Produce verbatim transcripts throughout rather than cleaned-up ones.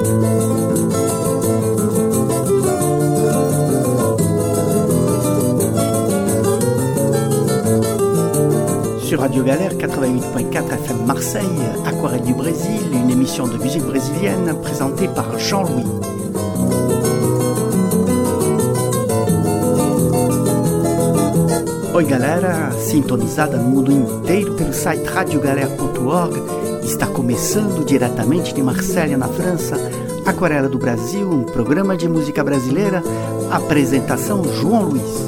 Sur Radio Galère quatre-vingt-huit point quatre F M Marseille, Aquarelle du Brésil, une émission de musique brésilienne présentée par Jean-Louis. Oi galera, sintonizada no mundo inteiro pelo site radio galera ponto org, está começando diretamente de Marselha, na França, Aquarela do Brasil, um programa de música brasileira, apresentação João Luiz.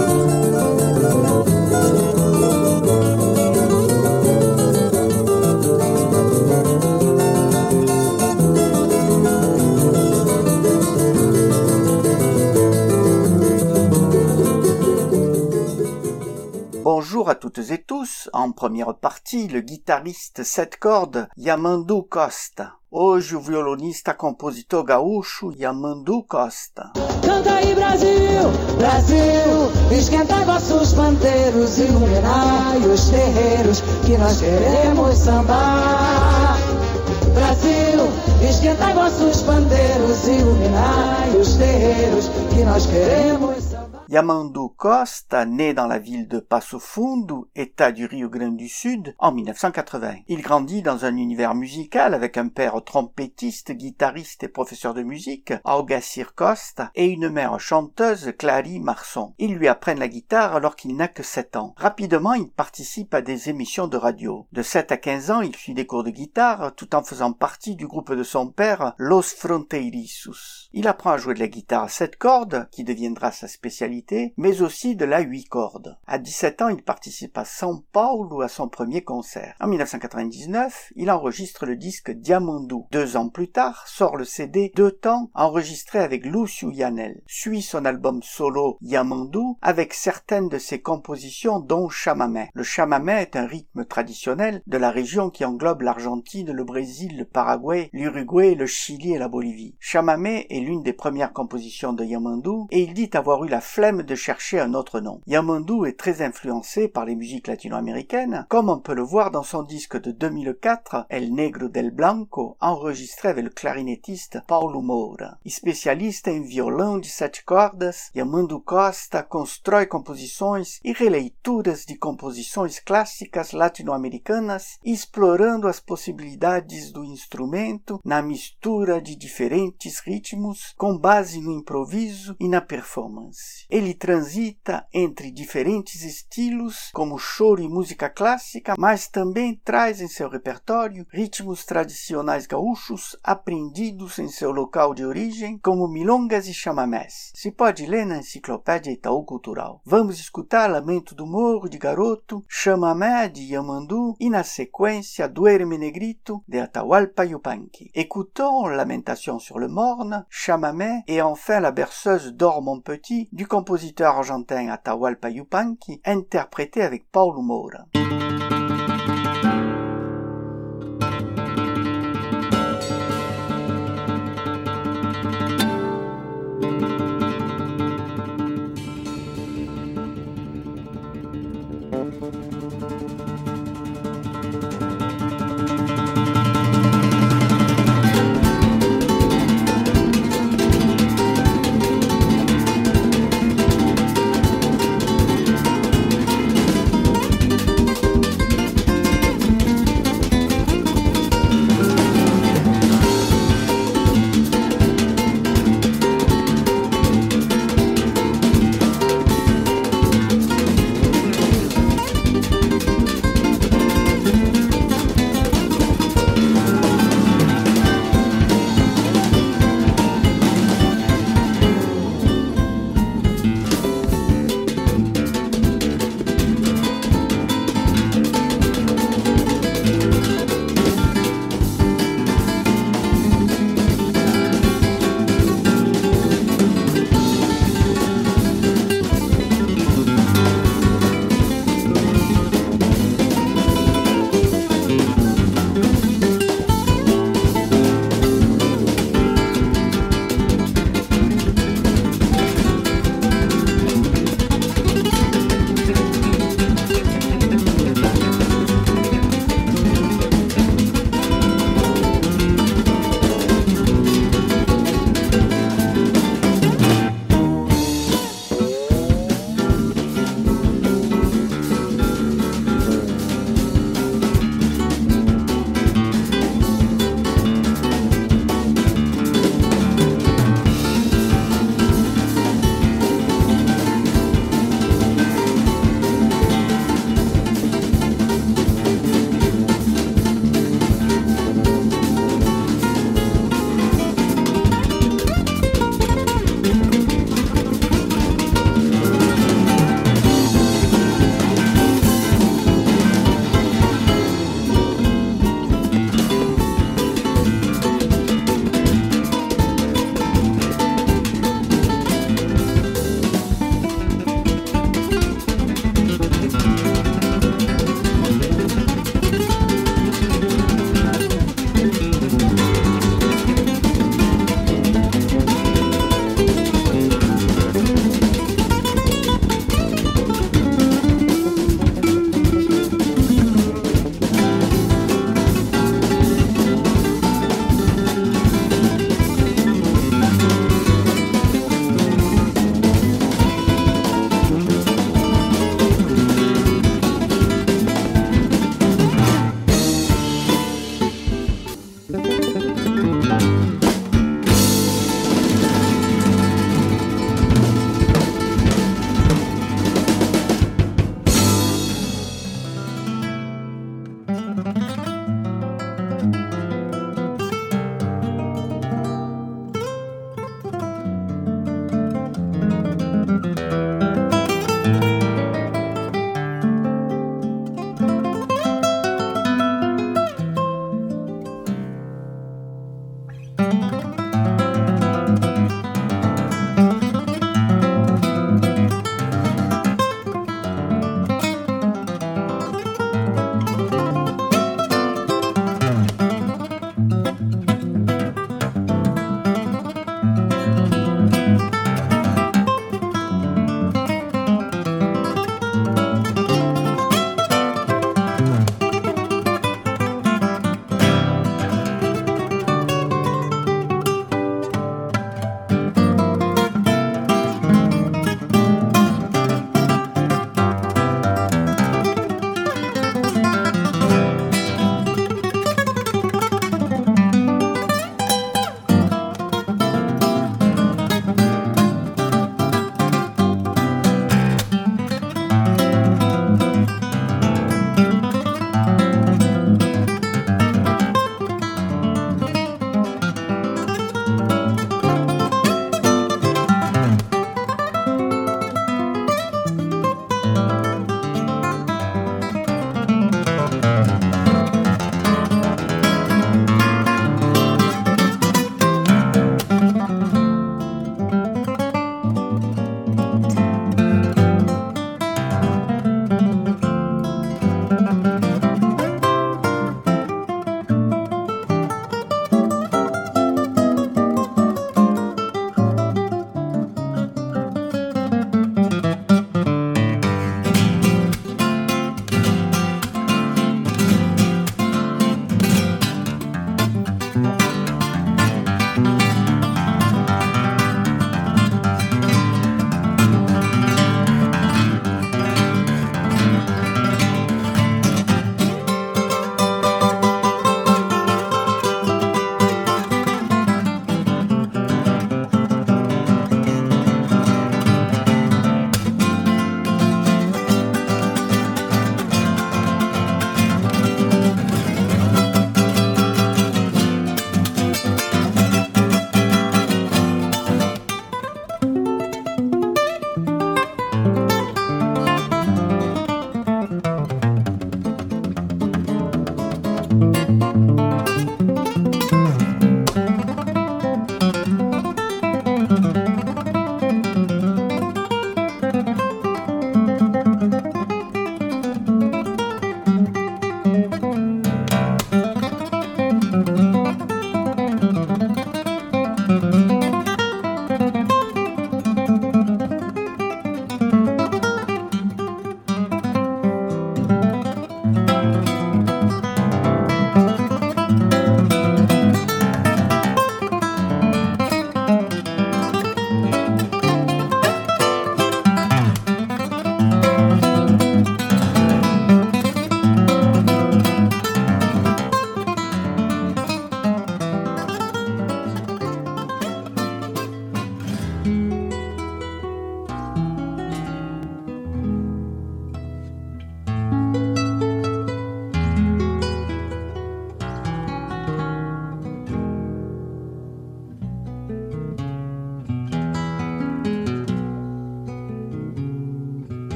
Bonjour à toutes et tous, en première partie, le guitarriste sept cordes Yamandu Costa. Hoje o violonista compositor gaúcho Yamandu Costa. Canta aí Brasil, Brasil, esquenta vossos pandeiros, iluminai os terreiros que nós queremos sambar. Brasil, esquenta vossos pandeiros, iluminai os terreiros que nós queremos sambar. Yamandu Costa, né dans la ville de Passo Fundo, État du Rio Grande du Sud, en dix-neuf cent quatre-vingts. Il grandit dans un univers musical avec un père trompettiste, guitariste et professeur de musique, Augacir Costa, et une mère chanteuse, Clary Marson. Ils lui apprennent la guitare alors qu'il n'a que sept ans. Rapidement, il participe à des émissions de radio. De sept à quinze ans, il suit des cours de guitare, tout en faisant partie du groupe de son père, Los Fronteiriços. Il apprend à jouer de la guitare à sept cordes, qui deviendra sa spécialité, mais aussi de la huit cordes. À dix-sept ans, il participe à São Paulo à son premier concert. En dix-neuf cent quatre-vingt-dix-neuf, il enregistre le disque Diamandu. Deux ans plus tard, sort le C D Deux temps, enregistré avec Lúcio Yanel. Suit son album solo Yamandu, avec certaines de ses compositions dont Chamamé. Le chamamé est un rythme traditionnel de la région qui englobe l'Argentine, le Brésil, le Paraguay, l'Uruguay, le Chili et la Bolivie. Chamamé est l'une des premières compositions de Yamandu, et il dit avoir eu la flemme de chercher un autre nom. Yamandu est très influencé par les musiques latino-américaines, comme on peut le voir dans son disque de deux mille quatre, El Negro del Blanco, enregistré avec le clarinettiste Paulo Moura. E especialista em violão de sete cordas, Yamandu Costa constrói composições e releituras de composições clássicas latino-americanas, explorando as possibilidades do instrumento na mistura de diferentes ritmos, com base no improviso e na performance. Ele transita entre diferentes estilos, como choro e música clássica, mas também traz em seu repertório ritmos tradicionais gaúchos aprendidos em seu local de origem, como milongas e chamamés. Se pode ler na Enciclopédia Itaú Cultural. Vamos escutar Lamento do Morro de Garoto, Chamamé de Yamandu e, na sequência, Duerme Negrito de Atahualpa Yupanqui. Écoutons Lamentation sur le Morne, Chamamé et enfin la berceuse Dors mon petit du compositeur argentin Atahualpa Yupanqui, interprété avec Paulo Moura.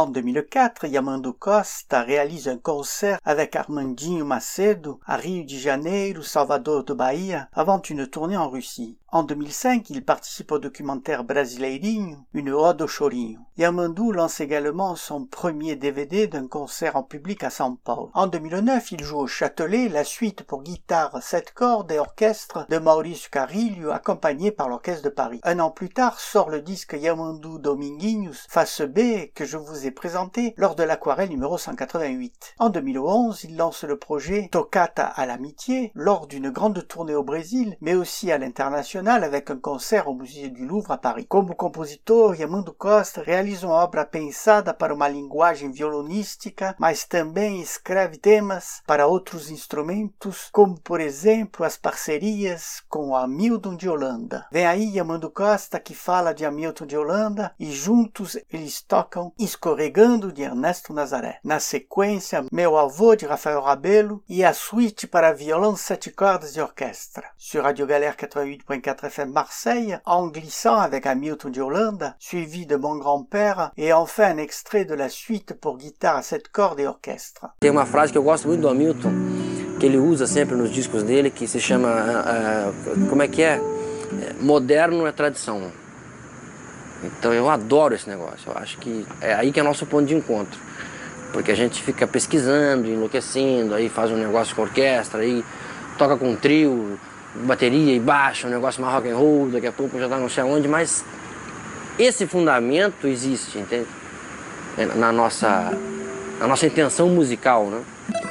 En deux mille quatre, Yamandu Costa réalise un concert avec Armandinho Macedo à Rio de Janeiro, Salvador de Bahia, avant une tournée en Russie. En deux mille cinq, il participe au documentaire Brasileirinho, une ode au chorinho. Yamandu lance également son premier D V D d'un concert en public à São Paulo. En deux mille neuf, il joue au Châtelet la suite pour guitare, sept cordes et orchestre de Maurício Carrilho, accompagné par l'Orchestre de Paris. Un an plus tard sort le disque Yamandu Dominguinhos, face B, que je vous ai présenté lors de l'Aquarelle numéro cent quatre-vingt-huit. En deux mille onze, il lance le projet Toccata à l'amitié lors d'une grande tournée au Brésil, mais aussi à l'international avec un concert au Musée du Louvre à Paris. Como compositor, Yamandu Costa realiza uma obra pensada para uma linguagem violonística, mas também escreve temas para outros instrumentos, como por exemplo as parcerias com Hamilton de Holanda. Vem aí Yamandu Costa que fala de Hamilton de Holanda e juntos eles tocam Escorregando de Ernesto Nazaré. Na sequência, Meu Avô de Rafael Rabelo e a suite para violão sete cordas de orchestre. Sur Radio Galère quatre-vingt-huit point quatre F M Marseille, En glissant avec Hamilton de Holanda, suivi de Mon grand-père et enfin un extrait de la suite pour guitare à sept cordes et orchestre. Tem uma frase que eu gosto muito do Hamilton, que ele usa sempre nos discos dele, que se chama, uh, como é que é? Moderno é tradição. Então eu adoro esse negócio, eu acho que é aí que é nosso ponto de encontro. Porque a gente fica pesquisando, enlouquecendo, aí faz um negócio com orquestra, aí toca com trio, bateria e baixo, um negócio mais rock and roll, daqui a pouco já tá não sei aonde, mas esse fundamento existe, entende? Na nossa, na nossa intenção musical, né?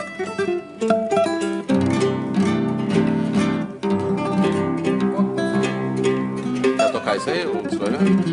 Quer tocar isso aí, o Floriano?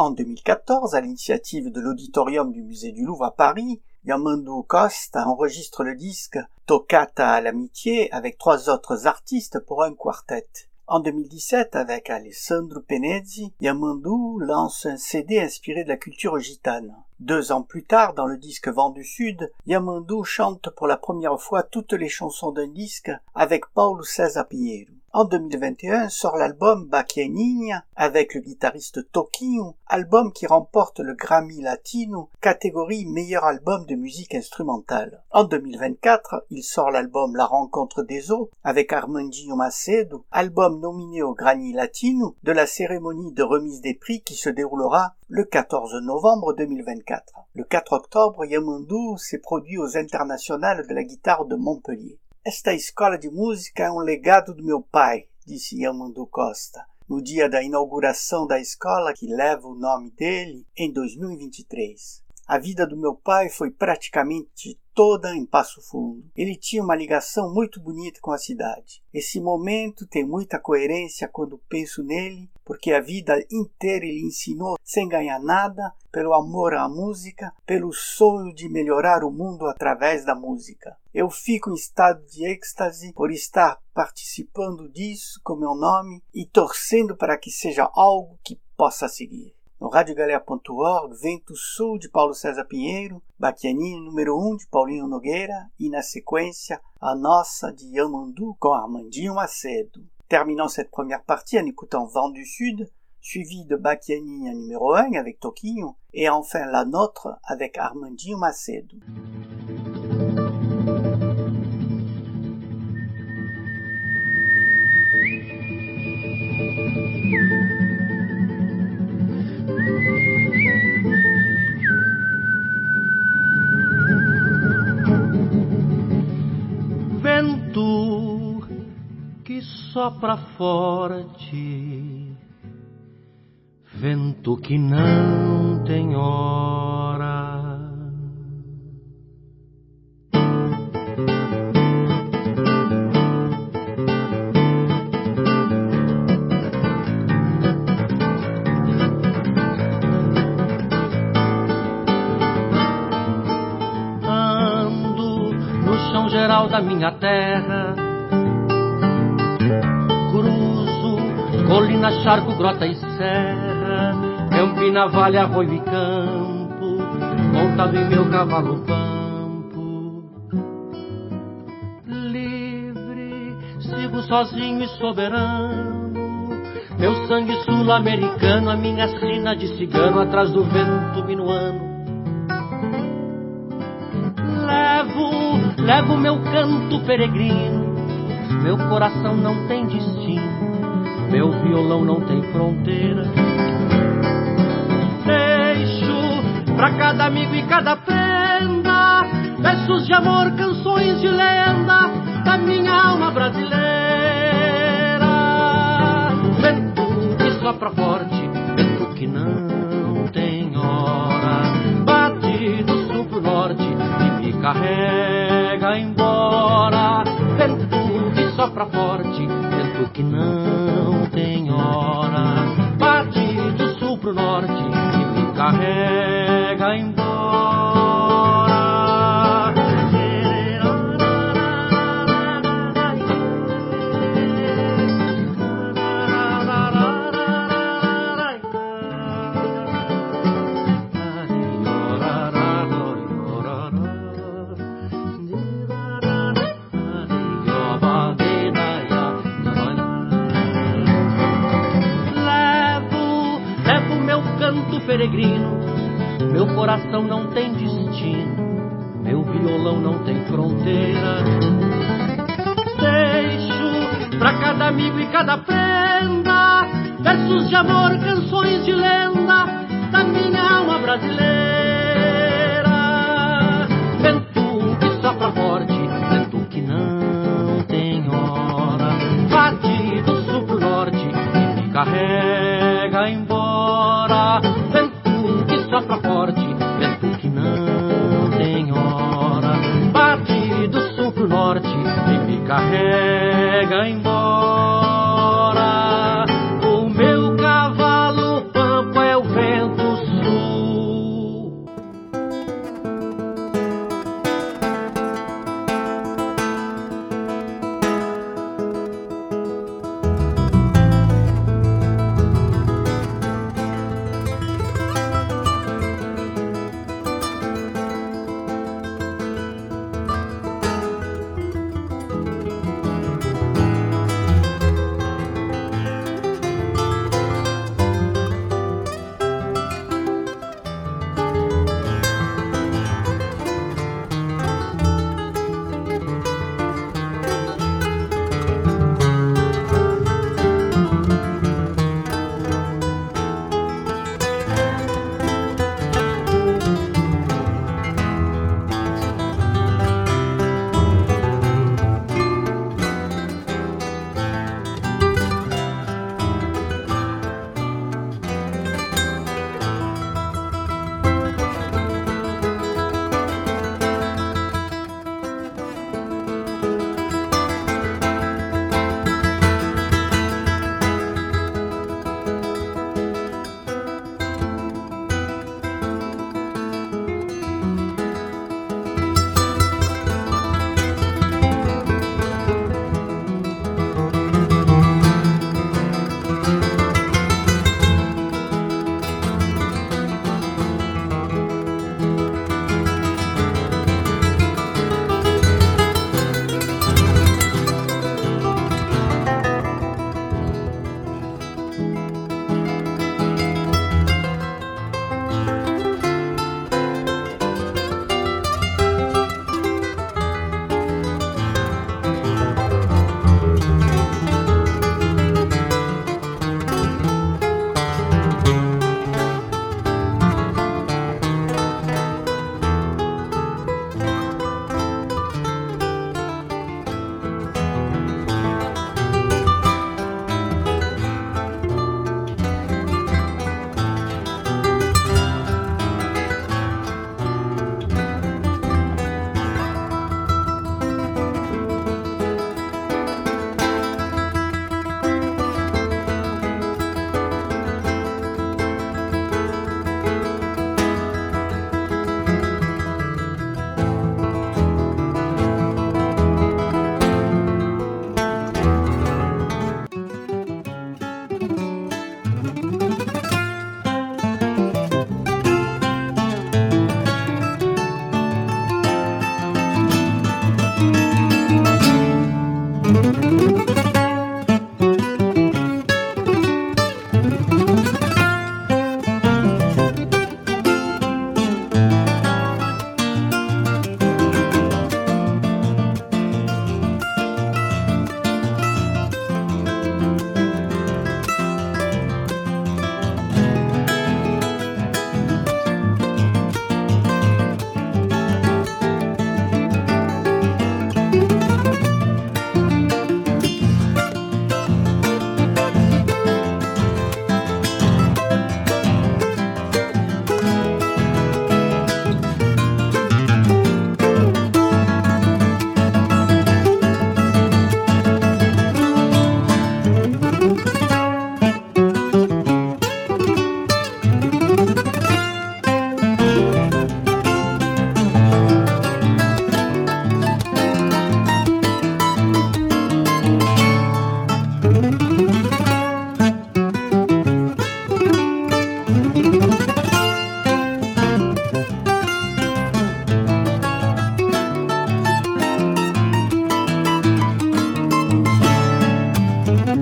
En deux mille quatorze, à l'initiative de l'auditorium du musée du Louvre à Paris, Yamandu Costa enregistre le disque Toccata à l'amitié avec trois autres artistes pour un quartet. En deux mille dix-sept, avec Alessandro Penezzi, Yamandu lance un C D inspiré de la culture gitane. Deux ans plus tard, dans le disque Vent du Sud, Yamandu chante pour la première fois toutes les chansons d'un disque avec Paulo César Pinheiro. En deux mille vingt et un sort l'album Bacchianinha avec le guitariste Toquinho, album qui remporte le Grammy Latino, catégorie meilleur album de musique instrumentale. En deux mille vingt-quatre, il sort l'album La Rencontre des Eaux avec Armandinho Macedo, album nominé au Grammy Latino de la cérémonie de remise des prix qui se déroulera le quatorze novembre deux mille vingt-quatre. Le quatre octobre, Yamandu s'est produit aux Internationales de la guitare de Montpellier. Esta escola de música é um legado do meu pai, disse Yamandu Costa, no dia da inauguração da escola que leva o nome dele em dois mil e vinte e três. A vida do meu pai foi praticamente toda em Passo Fundo. Ele tinha uma ligação muito bonita com a cidade. Esse momento tem muita coerência quando penso nele, porque a vida inteira ele ensinou sem ganhar nada, pelo amor à música, pelo sonho de melhorar o mundo através da música. Eu fico em estado de êxtase por estar participando disso com meu nome e torcendo para que seja algo que possa seguir. No radiogalera ponto org, Vento Sul de Paulo César Pinheiro, Bacchianinha número um de Paulinho Nogueira e, na sequência, a nossa de Yamandu com Armandinho Macedo. Terminons cette première partie en écoutant Vent du Sud, suivi de Bacchianinha numéro un avec Toquinho et enfin la nôtre avec Armandinho Macedo. Vento que sopra forte, vento que não tem hora. Geral da minha terra, cruzo colina, charco, grota e serra, campina, vale, arroio e campo, montado em meu cavalo pampo. Livre, sigo sozinho e soberano, meu sangue sul-americano, a minha sina de cigano atrás do vento minuano. Levo, levo meu canto peregrino, meu coração não tem destino, meu violão não tem fronteira. Deixo pra cada amigo e cada prenda versos de amor, canções de lenda da minha alma brasileira. Vento que sopra forte, vento que não tem hora, bate do sul pro norte, carrega embora. Vento que sopra forte, vento que não tem hora, bate do sul pro norte e me carrega embora. Peregrino, meu coração não tem destino, meu violão não tem fronteira. Deixo pra cada amigo e cada prenda versos de amor, canções de lenda da minha alma brasileira. Vento que sopra forte, vento que não tem hora, bate do sul pro norte e me carrega embora. Sopra forte, vento que não tem hora, bate do sul pro norte e me carrega embora. O meu cavalo pampa é o vento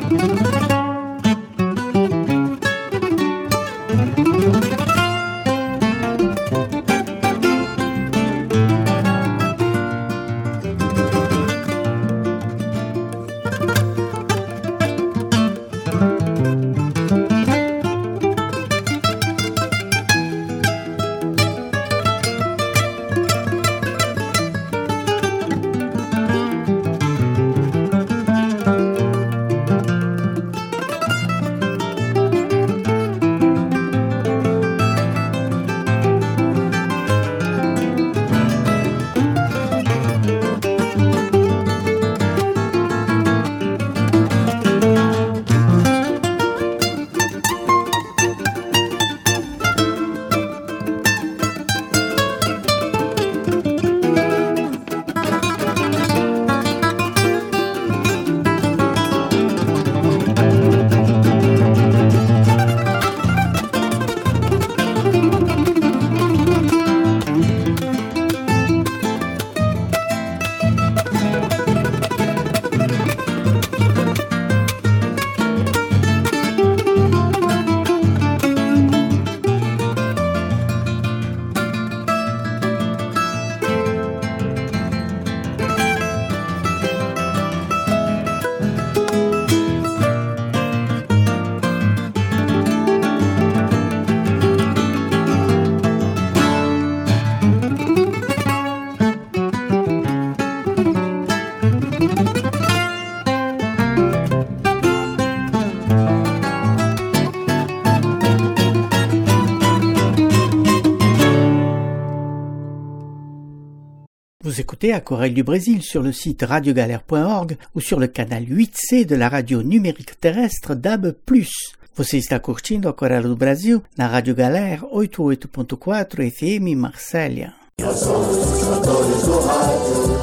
Vous écoutez Aquarelle du Brésil sur le site radiogalère point org ou sur le canal huit C de la radio numérique terrestre D A B plus. Você está curtindo Aquarelle do Brasil na Rádio Galera oitenta e oito ponto quatro F M Marsella. Nós somos os cantores do rádio,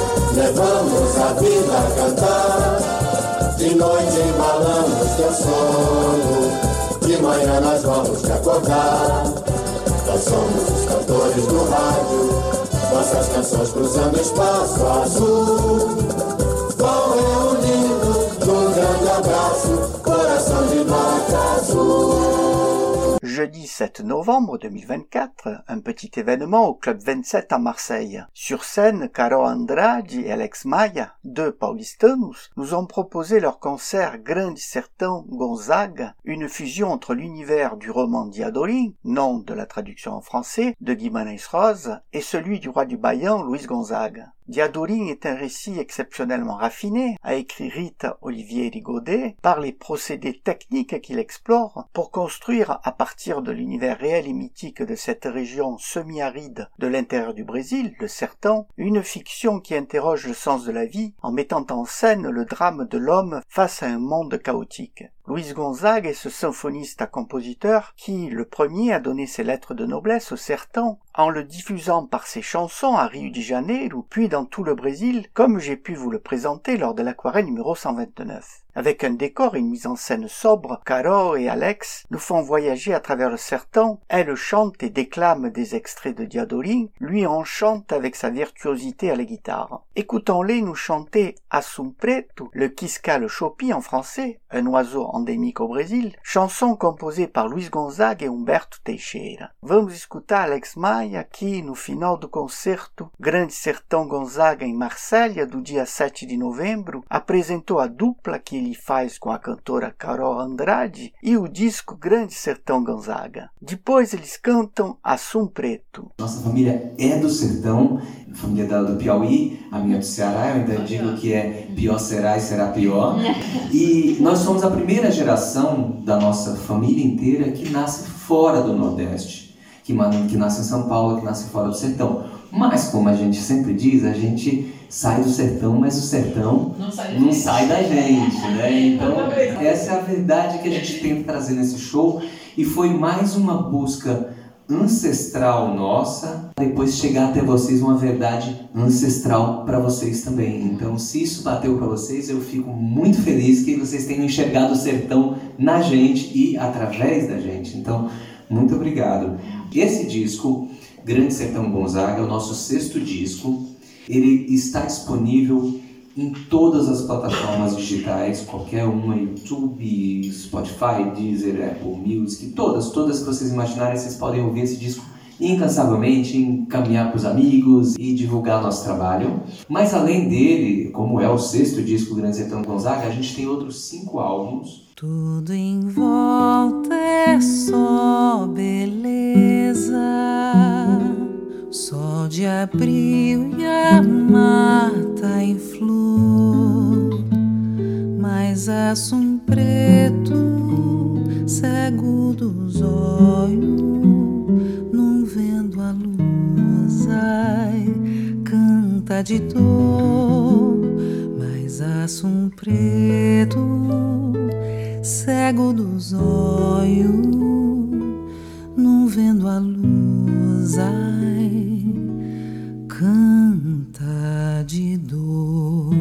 levamos a vida a cantar. De noite embalamos teu sono, de manhã nós vamos te acordar. Nós somos os cantores do rádio, nossas canções cruzando espaço azul, vão reunindo num grande abraço, coração de nota azul. Jeudi sept novembre deux mille vingt-quatre, un petit événement au Club vingt-sept à Marseille. Sur scène, Caro Andrade et Alex Maia, deux paulistanos, nous ont proposé leur concert Grande Sertão Gonzaga, une fusion entre l'univers du roman Diadorim, nom de la traduction en français, de Guimarães Rosa, et celui du roi du Baião, Luis Gonzaga. Diadorim est un récit exceptionnellement raffiné, a écrit Rita Olivieri Godet, par les procédés techniques qu'il explore pour construire à partir de l'univers réel et mythique de cette région semi-aride de l'intérieur du Brésil, le Sertão, une fiction qui interroge le sens de la vie en mettant en scène le drame de l'homme face à un monde chaotique. Luis Gonzaga est ce symphoniste-compositeur qui, le premier, a donné ses lettres de noblesse au Sertão en le diffusant par ses chansons à Rio de Janeiro, puis dans tout le Brésil, comme j'ai pu vous le présenter lors de l'aquarelle numéro cent vingt-neuf. Avec un décor et une mise en scène sobre, Caro et Alex nous font voyager à travers le Sertão. Elle chante et déclame des extraits de Diadorim, lui en chante avec sa virtuosité à la guitare. Écoutons-les nous chanter Assum Preto, le Quisca Chopi en français, un oiseau endémique au Brésil, chanson composée par Luis Gonzaga e Humberto Teixeira. Vamos escutar Alex Maia, que no final do concerto Grande Sertão Gonzaga em Marsella, do dia sete de novembro, apresentou a dupla que ele faz com a cantora Caro Andrade e o disco Grande Sertão Gonzaga. Depois eles cantam Assum Preto. Nossa família é do sertão, a família dela do Piauí, a minha do Ceará, eu ainda digo que é pior será e será pior. E nós somos a primeira geração da nossa família inteira que nasce fora do Nordeste, que, que nasce em São Paulo, que nasce fora do sertão. Mas, como a gente sempre diz, a gente sai do sertão, mas o sertão não sai, não sai da gente, né? Então, essa é a verdade que a gente tenta trazer nesse show, e foi mais uma busca ancestral nossa, depois chegar até vocês uma verdade ancestral para vocês também. Então, se isso bateu para vocês, eu fico muito feliz que vocês tenham enxergado o sertão na gente e através da gente. Então, muito obrigado. Esse disco, Grande Sertão Gonzaga, é o nosso sexto disco. Ele está disponível em todas as plataformas digitais, qualquer uma, YouTube, Spotify, Deezer, Apple Music, todas, todas que vocês imaginarem, vocês podem ouvir esse disco incansavelmente, encaminhar para os amigos e divulgar nosso trabalho. Mas além dele, como é o sexto disco do Grande Sertão Gonzaga, a gente tem outros cinco álbuns. Tudo em volta é só beleza, sol de abril e a mata em flor, mas assum preto, cego dos olhos, não vendo a luz, ai, canta de dor, mas assum preto, cego dos olhos, não vendo a luz, ai, canta de dor.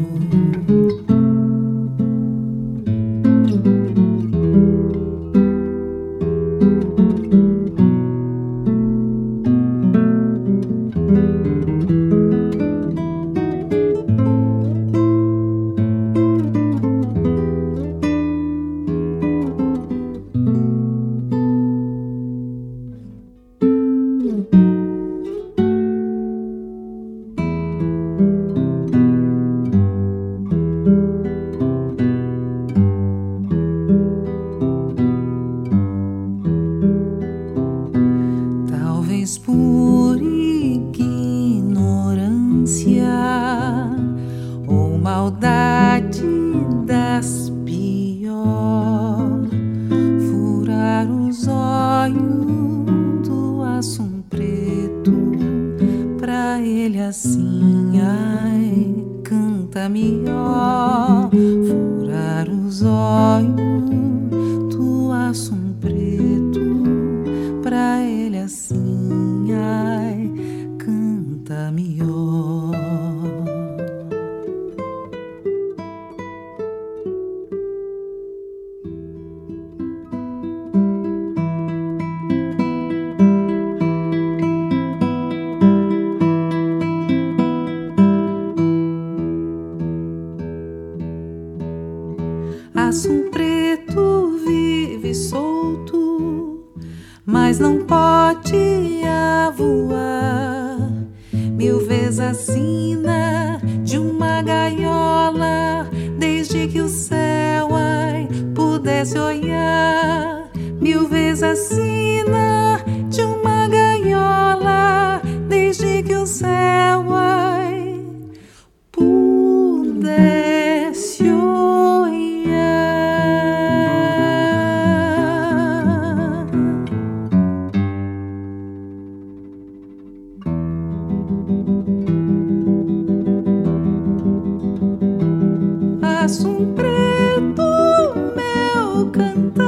Assum preto vive solto, mas não pode voar. Mil vezes a sina de uma gaiola, desde que o céu ai pudesse olhar. Mil vezes a sina de uma gaiola, desde que o céu ai pudesse olhar. Assum preto, meu cantar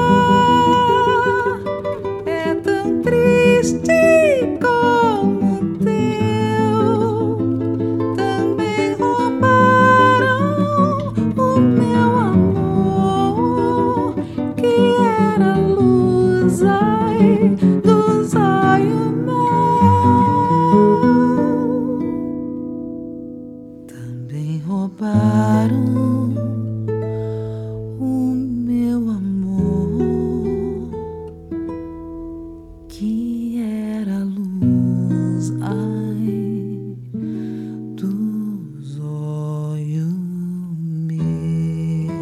é tão triste como o teu. Também roubaram o meu amor, que era a luz, ai, dos olhos meus. Também roubaram o meu amor, que era a luz, ai, dos olhos meus.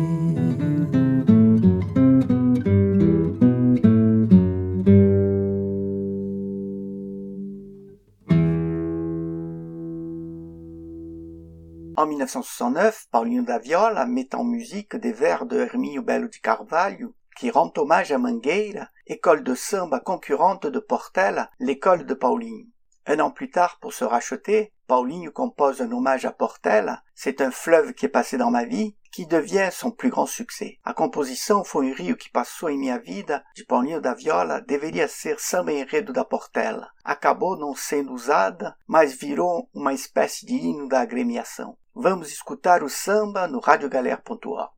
En mille neuf cent soixante-neuf, Paulinho da Viola met en musique des vers de Hermínio Belo de Carvalho qui rend hommage à Mangueira, école de samba concurrente de Portela, l'école de Paulinho. Un an plus tard, pour se racheter, Paulinho compose un hommage à Portela, c'est un fleuve qui est passé dans ma vie, qui devient son plus grand succès. A composição foi um rio que passou em minha vida, de Paulinho da Viola, deveria ser samba enredo da Portela. Acabou não sendo usada, mas virou uma espécie de hino da agremiação. Vamos escutar o samba no radio galère ponto org.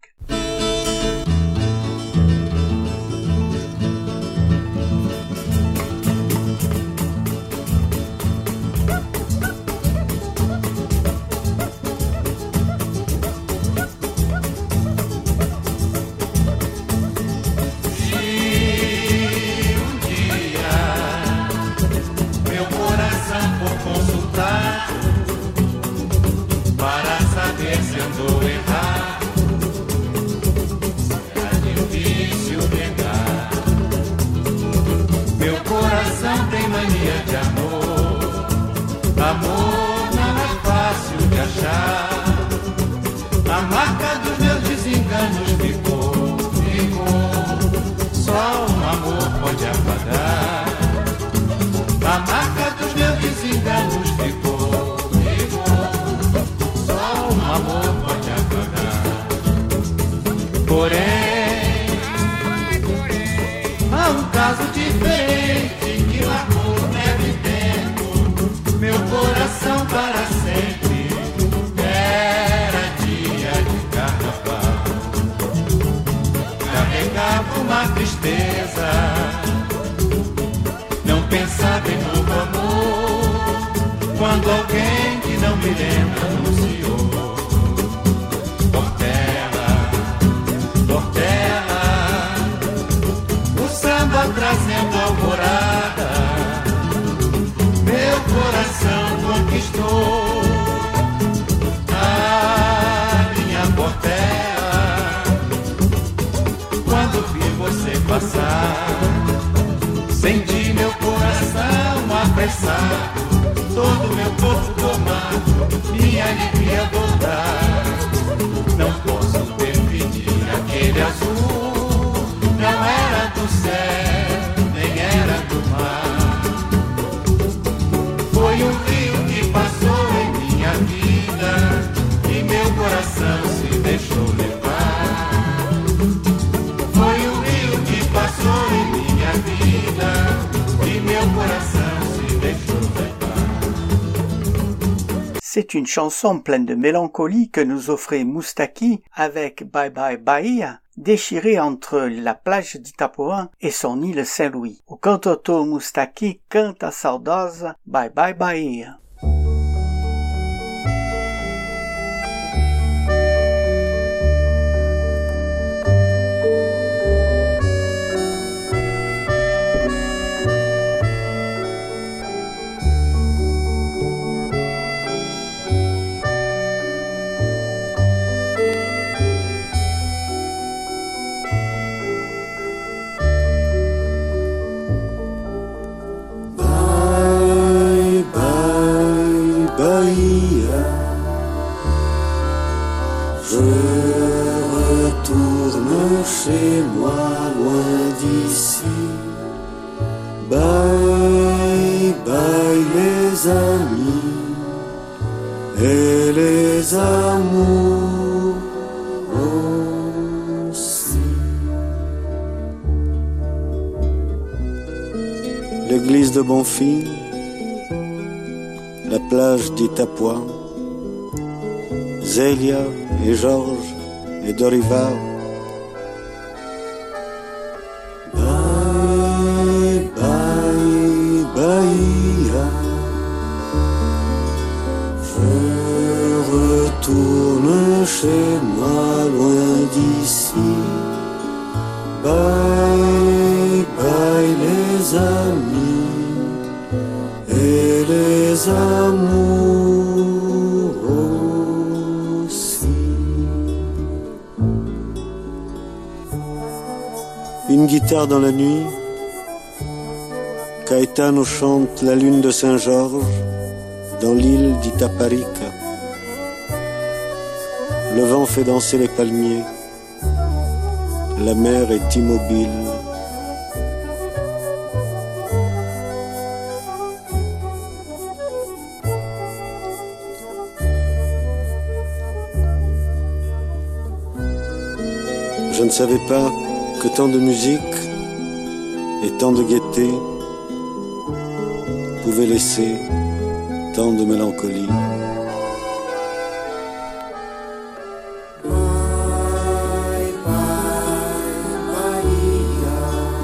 Porém, há um caso diferente que marcou neve e tempo meu coração para sempre. Era dia de carnaval, carregava uma tristeza, não pensava em novo amor, quando alguém que não me lembra anunciou. Trazendo alvorada, meu coração conquistou a minha portela. Quando vi você passar, senti meu coração apressado, todo meu corpo tomado, minha alegria voltar. Não posso definir aquele azul, não era do céu, nem era do mar. Foi um rio que passou em minha vida e meu coração se deixou levar. Foi um rio que passou em minha vida e meu coração se deixou levar. C'est une chanson pleine de mélancolie que nous offrait Moustaki avec Bye Bye Bahia, déchiré entre la plage d'Itapuã et son île Saint-Louis. O cantautor Moustaki canta a saudosa Bye Bye Bahia. Chez moi, loin d'ici. Bye, bye les amis et les amours aussi. L'église de Bonfim, la plage d'Itapuã, Zélia et Georges et Dorival. Bahia, je retourne chez moi loin d'ici. Bye, bye les amis et les amours aussi. Une guitare dans la nuit, Caetano chante la lune de Saint-Georges dans l'île d'Itaparica. Le vent fait danser les palmiers, la mer est immobile. Je ne savais pas que tant de musique et tant de gaieté pouvait laisser tant de mélancolie. Bye, bye, Bahia.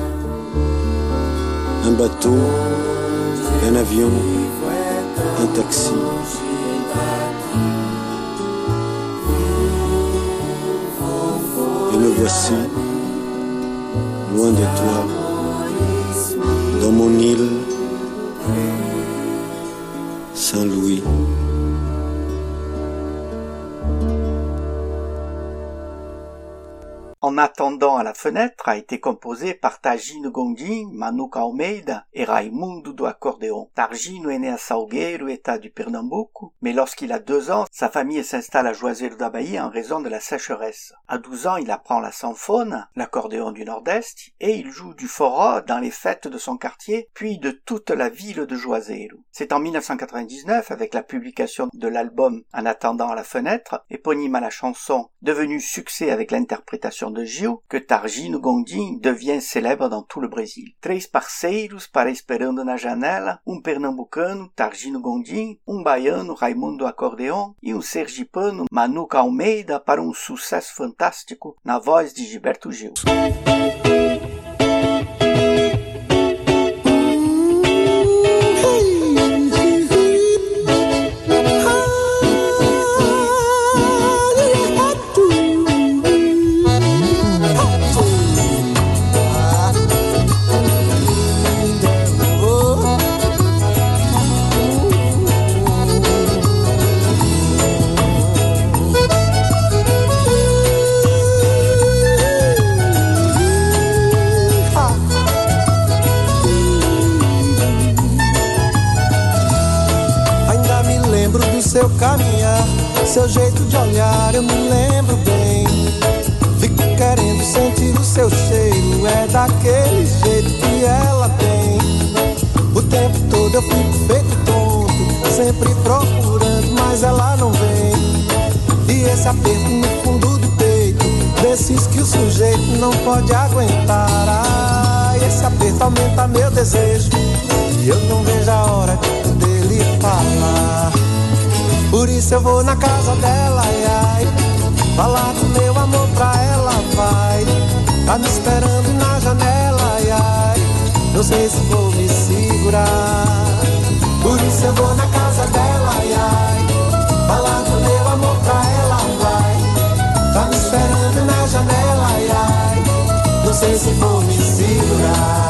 Un bateau, un avion, un taxi. Et me voici, loin de toi, dans mon île Saint-Louis. En attendant à la fenêtre a été composé par Tagino Gondim, Manuca Almeida et Raimundo do Accordéon. Targino est né à Salgueiro, État du Pernambuco, mais lorsqu'il a deux ans, sa famille s'installe à Juazeiro da Bahia en raison de la sécheresse. À douze ans, il apprend la sanfone, l'accordéon du Nord-Est, et il joue du forró dans les fêtes de son quartier, puis de toute la ville de Juazeiro. C'est en mille neuf cent quatre-vingt-dix-neuf, avec la publication de l'album En attendant à la fenêtre, éponyme à la chanson, devenue succès avec l'interprétation de de Gil que Targino Gondim devient célèbre dans tout le Brasil. Três parceiros para Esperando na Janela, um pernambucano, Targino Gondim, um baiano, Raimundo Acordeon, e um sergipano, Manuca Almeida, para um sucesso fantástico na voz de Gilberto Gil. Seu caminhar, seu jeito de olhar, eu me lembro bem. Fico querendo sentir o seu cheiro, é daquele jeito que ela tem. O tempo todo eu fico feito tonto, sempre procurando, mas ela não vem. E esse aperto no fundo do peito, desses que o sujeito não pode aguentar. Ah, esse aperto aumenta meu desejo, e eu não vejo a hora de poder lhe falar. Por isso eu vou na casa dela, ai, ai, falar do meu amor pra ela, vai. Tá me esperando na janela, ai, ai, não sei se vou me segurar. Por isso eu vou na casa dela, ai, ai, falar do meu amor pra ela, vai. Tá me esperando na janela, ai, ai, não sei se vou me segurar.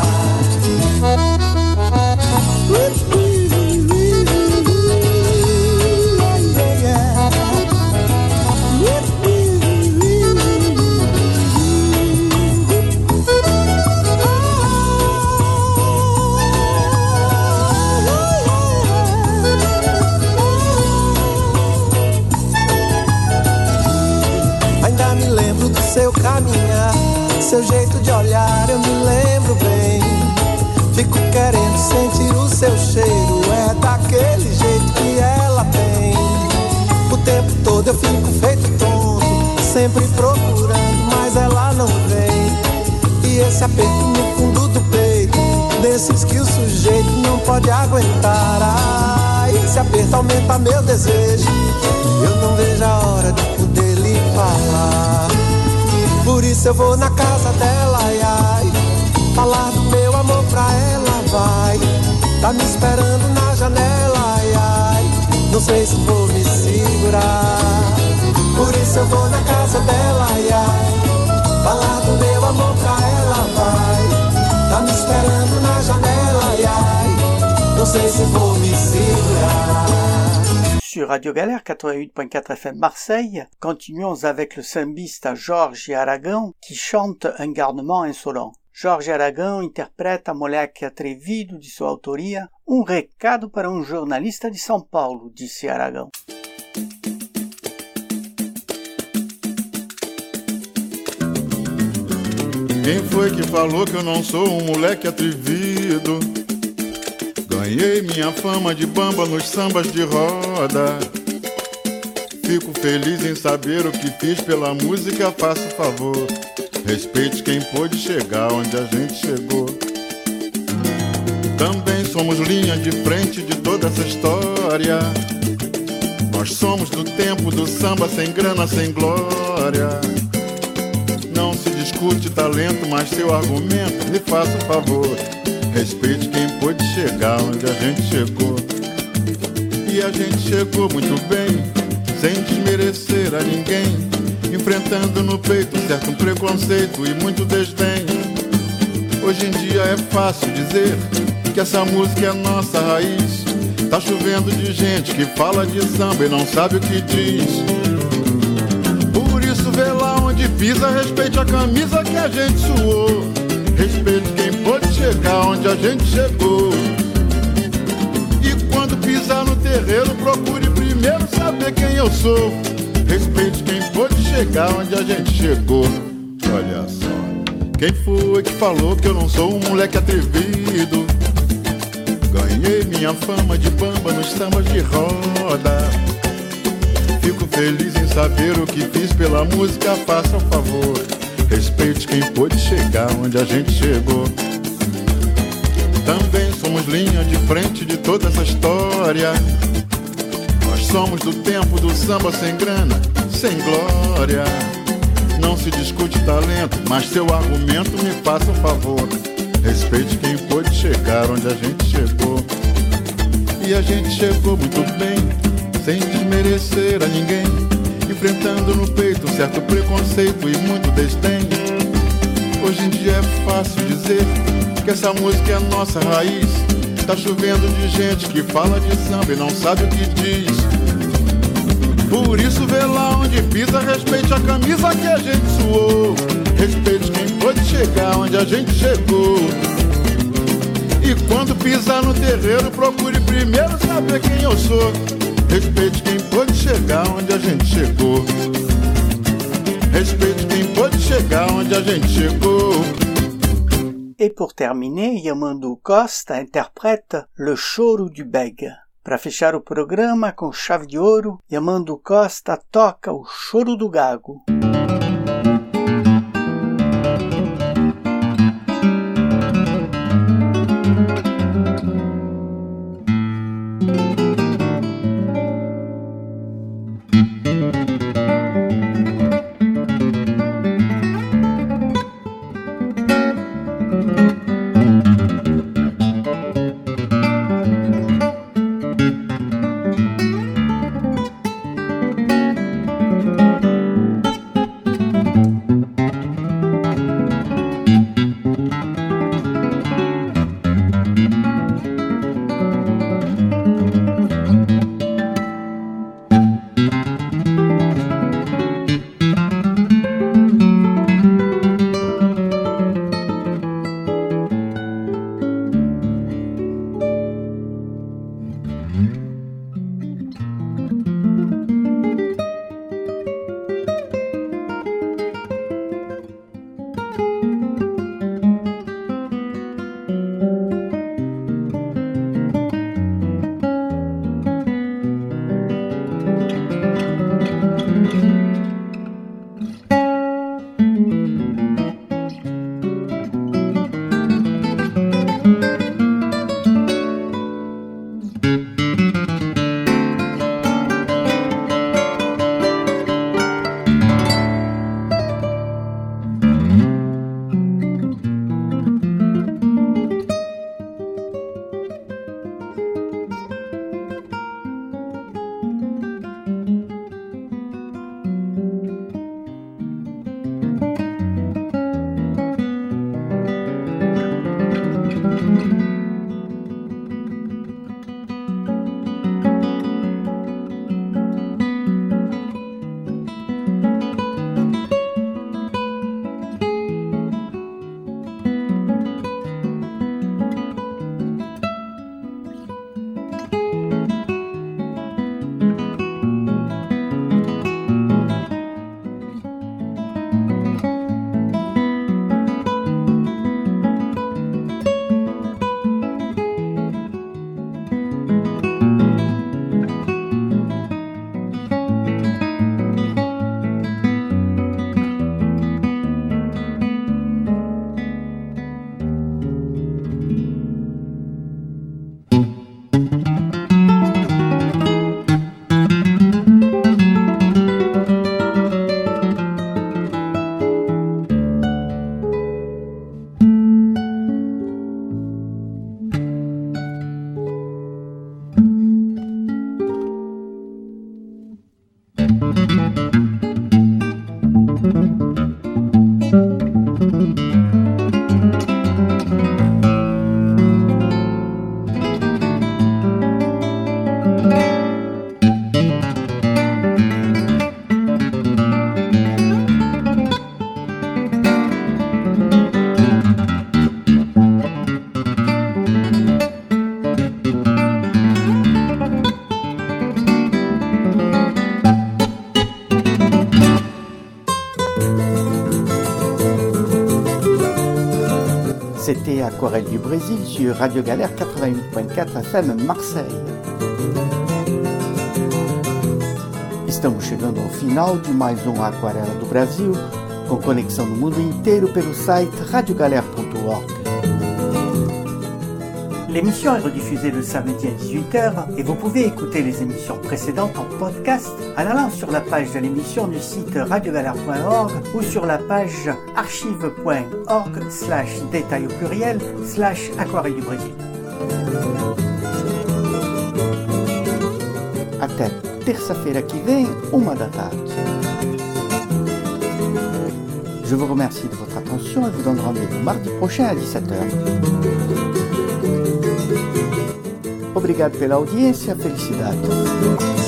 Seu caminhar, seu jeito de olhar, eu me lembro bem. Fico querendo sentir o seu cheiro, é daquele jeito que ela tem. O tempo todo eu fico feito tonto, sempre procurando, mas ela não vem. E esse aperto no fundo do peito, desses que o sujeito não pode aguentar. Ah, esse aperto aumenta meu desejo, eu não vejo a hora de poder lhe falar. Por isso eu vou na casa dela, ai, ai, falar do meu amor pra ela, vai. Tá me esperando na janela, ai, ai, não sei se vou me segurar. Por isso eu vou na casa dela, ai, ai, falar do meu amor pra ela, vai. Tá me esperando na janela, ai, ai, não sei se vou me segurar. Sur Radio Galère quatre-vingt-huit point quatre F M Marseille, continuons avec le sambista Jorge Aragão qui chante Un Garnement Insolent. Jorge Aragão interpreta Moleque Atrevido de sua autoria, um recado para um jornalista de São Paulo, disse Aragão. Quem foi que falou que eu não sou um moleque atrevido? Ganhei minha fama de bamba nos sambas de roda. Fico feliz em saber o que fiz pela música, faço favor. Respeite quem pôde chegar onde a gente chegou. Também somos linha de frente de toda essa história. Nós somos do tempo do samba sem grana, sem glória. Não se discute talento, mas seu argumento, me faça um favor. Respeite quem pôde chegar onde a gente chegou. E a gente chegou muito bem, sem desmerecer a ninguém, enfrentando no peito certo preconceito e muito desdém. Hoje em dia é fácil dizer que essa música é nossa raiz. Tá chovendo de gente que fala de samba e não sabe o que diz. Por isso vê lá onde pisa, respeite a camisa que a gente suou. Respeite quem pôde chegar onde a gente chegou. E quando pisar no terreiro, procure primeiro saber quem eu sou. Respeite quem pôde chegar onde a gente chegou. Olha só, quem foi que falou que eu não sou um moleque atrevido? Ganhei minha fama de bamba nos sambas de roda. Fico feliz em saber o que fiz pela música, faça um favor. Respeite quem pôde chegar onde a gente chegou. Também somos linha de frente de toda essa história. Nós somos do tempo do samba sem grana, sem glória. Não se discute talento, mas seu argumento me faça um favor. Respeite quem pôde chegar onde a gente chegou. E a gente chegou muito bem, sem desmerecer a ninguém, enfrentando no peito um certo preconceito e muito desdém. Hoje em dia é fácil dizer que essa música é nossa raiz. Tá chovendo de gente que fala de samba e não sabe o que diz. Por isso vê lá onde pisa, respeite a camisa que a gente suou. Respeite quem pôde chegar onde a gente chegou. E quando pisar no terreiro, procure primeiro saber quem eu sou. Respeite quem pôde chegar onde a gente chegou. Respeite quem pôde chegar onde a gente chegou. Et pour terminer, Yamandu Costa interprète Le Choro do Beg. Para fechar o programa com chave de ouro, Yamandu Costa toca o Choro do Gago. C'était Aquarelle du Brésil sur Radio Galère quatre-vingt-huit point quatre F M Marseille. Estamos chegando ao final de mais um Aquarela do Brasil, com conexão no mundo inteiro pelo site radio galère ponto org. L'émission est rediffusée le samedi à dix-huit heures et vous pouvez écouter les émissions précédentes en podcast en allant sur la page de l'émission du site radio galère point org ou sur la page archive point org slash détail au pluriel slash aquarelle du Brésil. Até terça-feira que vem, uma da tarde. Je vous remercie de votre attention et vous donne rendez-vous mardi prochain à dix-sept heures. Obrigado pela audiência, felicidades.